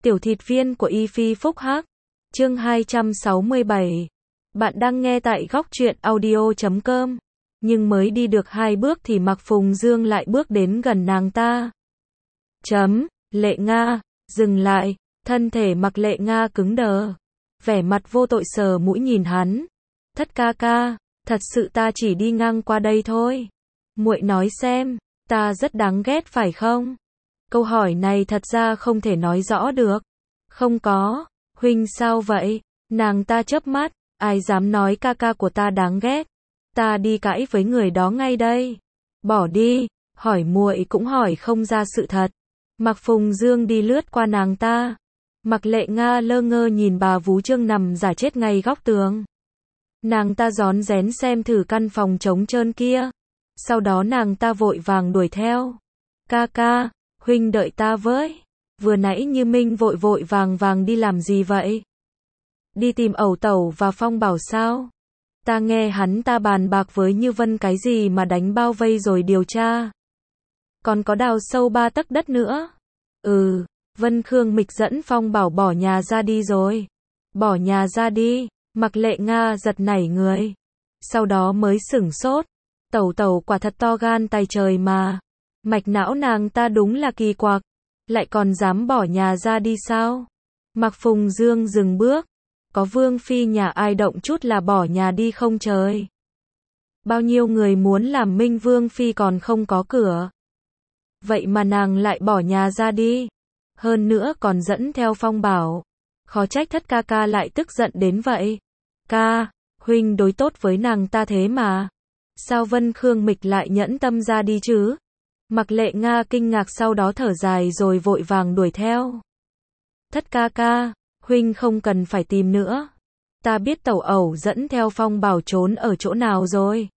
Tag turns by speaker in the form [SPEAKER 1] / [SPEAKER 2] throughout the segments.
[SPEAKER 1] Tiểu thịt viên của Y Phi Phúc Hắc. Chương 267. Bạn đang nghe tại góc truyện audio.com. Nhưng mới đi được 2 bước thì Mạc Phùng Dương lại bước đến gần nàng ta. Lệ Nga, dừng lại, thân thể Mạc Lệ Nga cứng đờ. Vẻ mặt vô tội sờ mũi nhìn hắn. Thất ca ca, thật sự ta chỉ đi ngang qua đây thôi. Muội nói xem, ta rất đáng ghét phải không? Câu hỏi này thật ra không thể nói rõ được. Không có, huynh sao vậy? Nàng ta chớp mắt, ai dám nói ca ca của ta đáng ghét? Ta đi cãi với người đó ngay đây. Bỏ đi, hỏi muội cũng hỏi không ra sự thật. Mạc Phùng Dương đi lướt qua nàng ta. Mạc Lệ Nga lơ ngơ nhìn bà vú Trương nằm giả chết ngay góc tường. Nàng ta rón rén xem thử căn phòng trống trơn kia. Sau đó nàng ta vội vàng đuổi theo. Ca ca, huynh đợi ta với. Vừa nãy Như Minh vội vội vàng vàng đi làm gì vậy? Đi tìm Ẩu Tẩu và Phong Bảo sao? Ta nghe hắn ta bàn bạc với Như Vân cái gì mà đánh bao vây rồi điều tra. Còn có đào sâu 3 tấc đất nữa. Vân Khương Mịch dẫn Phong Bảo bỏ nhà ra đi rồi. Bỏ nhà ra đi, Mạc Lệ Nga giật nảy người. Sau đó mới sửng sốt. Tẩu Tẩu quả thật to gan tài trời mà. Mạch não nàng ta đúng là kỳ quặc. Lại còn dám bỏ nhà ra đi sao? Mạc Phùng Dương dừng bước. Có vương phi nhà ai động chút là bỏ nhà đi không trời? Bao nhiêu người muốn làm minh vương phi còn không có cửa. Vậy mà nàng lại bỏ nhà ra đi. Hơn nữa còn dẫn theo Phong Bảo. Khó trách thất ca ca lại tức giận đến vậy. Ca, huynh đối tốt với nàng ta thế mà. Sao Vân Khương Mịch lại nhẫn tâm ra đi chứ? Mạc Lệ Nga kinh ngạc sau đó thở dài rồi vội vàng đuổi theo. Thất ca ca, huynh không cần phải tìm nữa. Ta biết Tẩu Ẩu dẫn theo Phong Bảo trốn ở chỗ nào rồi.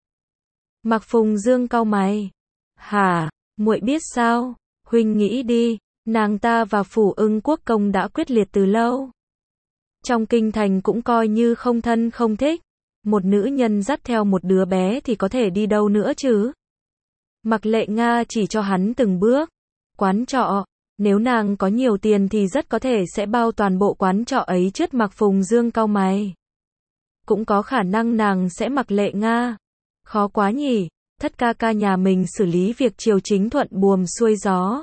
[SPEAKER 1] Mạc Phùng Dương cau mày. Hả, muội biết sao? Huynh nghĩ đi, nàng ta và Phủ Ưng Quốc công đã quyết liệt từ lâu. Trong kinh thành cũng coi như không thân không thích. Một nữ nhân dắt theo một đứa bé thì có thể đi đâu nữa chứ? Mạc Lệ Nga chỉ cho hắn từng bước. Quán trọ, nếu nàng có nhiều tiền thì rất có thể sẽ bao toàn bộ quán trọ ấy trước. Mạc Phùng Dương cau mày. Cũng có khả năng nàng sẽ Mạc Lệ Nga. Khó quá nhỉ, thất ca ca nhà mình xử lý việc triều chính thuận buồm xuôi gió.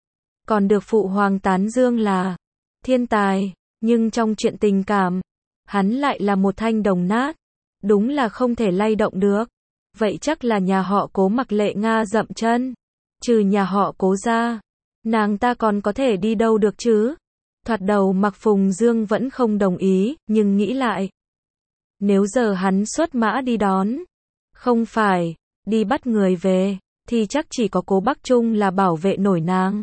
[SPEAKER 1] Còn được phụ hoàng tán dương là thiên tài, nhưng trong chuyện tình cảm, hắn lại là một thanh đồng nát. Đúng là không thể lay động được. Vậy chắc là nhà họ Cố. Mạc Lệ Nga dậm chân. Trừ nhà họ Cố ra, nàng ta còn có thể đi đâu được chứ? Thoạt đầu Mạc Phùng Dương vẫn không đồng ý, nhưng nghĩ lại. Nếu giờ hắn xuất mã đi đón, không phải, đi bắt người về, thì chắc chỉ có Cố Bắc Trung là bảo vệ nổi nàng.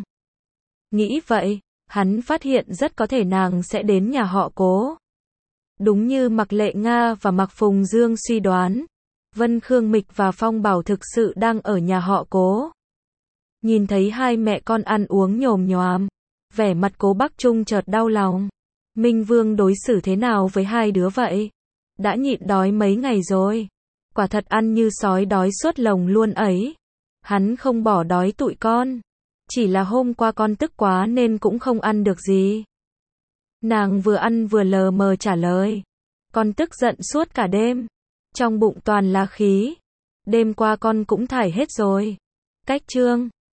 [SPEAKER 1] Nghĩ vậy, hắn phát hiện rất có thể nàng sẽ đến nhà họ Cố. Đúng như Mạc Lệ Nga và Mạc Phùng Dương suy đoán, Vân Khương Mịch và Phong Bảo thực sự đang ở nhà họ Cố. Nhìn thấy hai mẹ con ăn uống nhồm nhoàm, vẻ mặt Cố Bắc Trung chợt đau lòng. Minh Vương đối xử thế nào với hai đứa vậy? Đã nhịn đói mấy ngày rồi. Quả thật ăn như sói đói suốt lồng luôn ấy. Hắn không bỏ đói tụi con. Chỉ là hôm qua con tức quá nên cũng không ăn được gì. Nàng vừa ăn vừa lờ mờ trả lời. Con tức giận suốt cả đêm. Trong bụng toàn là khí. Đêm qua con cũng thải hết rồi. Cách chương